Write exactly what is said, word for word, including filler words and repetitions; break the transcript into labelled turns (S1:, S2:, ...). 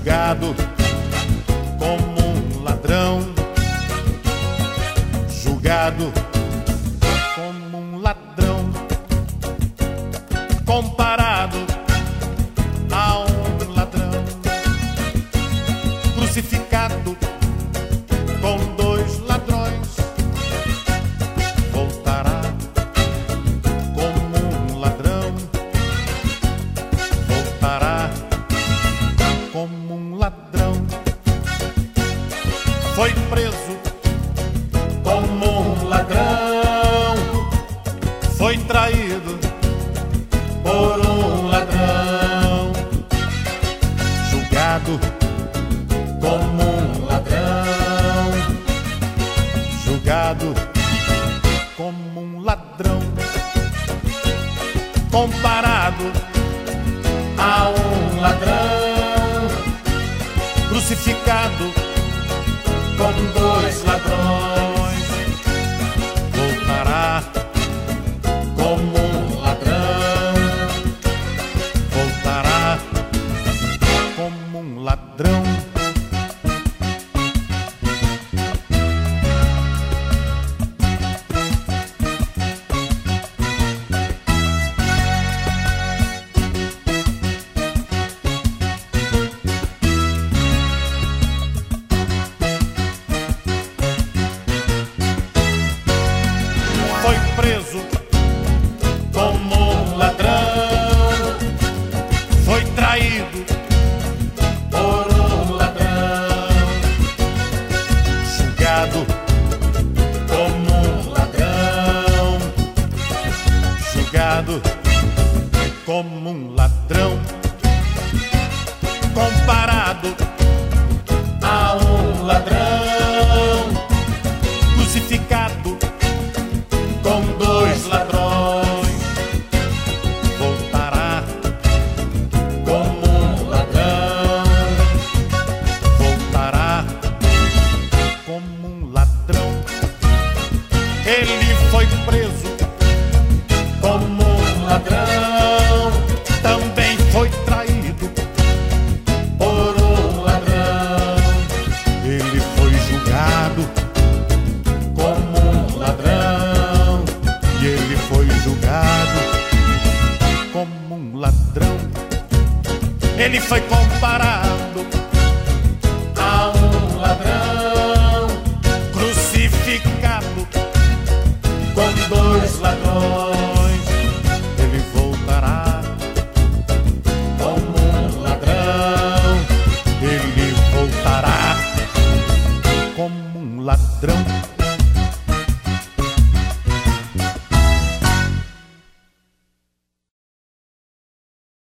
S1: julgado como um ladrão, julgado como um ladrão, comparado a um ladrão, crucificado com dois ladrões, voltará como um ladrão, voltará como um ladrão. Foi preso como um ladrão, foi traído por um ladrão, julgado como um ladrão, julgado como um ladrão, comparado a um ladrão, crucificado com dois ladrões, voltará como um ladrão, voltará como um ladrão. Foi preso como um ladrão, foi traído por um ladrão, julgado como um ladrão, julgado como um ladrão, comparado a um ladrão, crucificado com dois ladrões, voltará como um ladrão, voltará como um ladrão. Ele foi preso como um ladrão, também foi traído por um ladrão. Ele foi julgado como um ladrão, e ele foi julgado como um ladrão. Ele foi comparado a um ladrão, crucificado com dois ladrões. Ele voltará como um ladrão, ele voltará como um ladrão.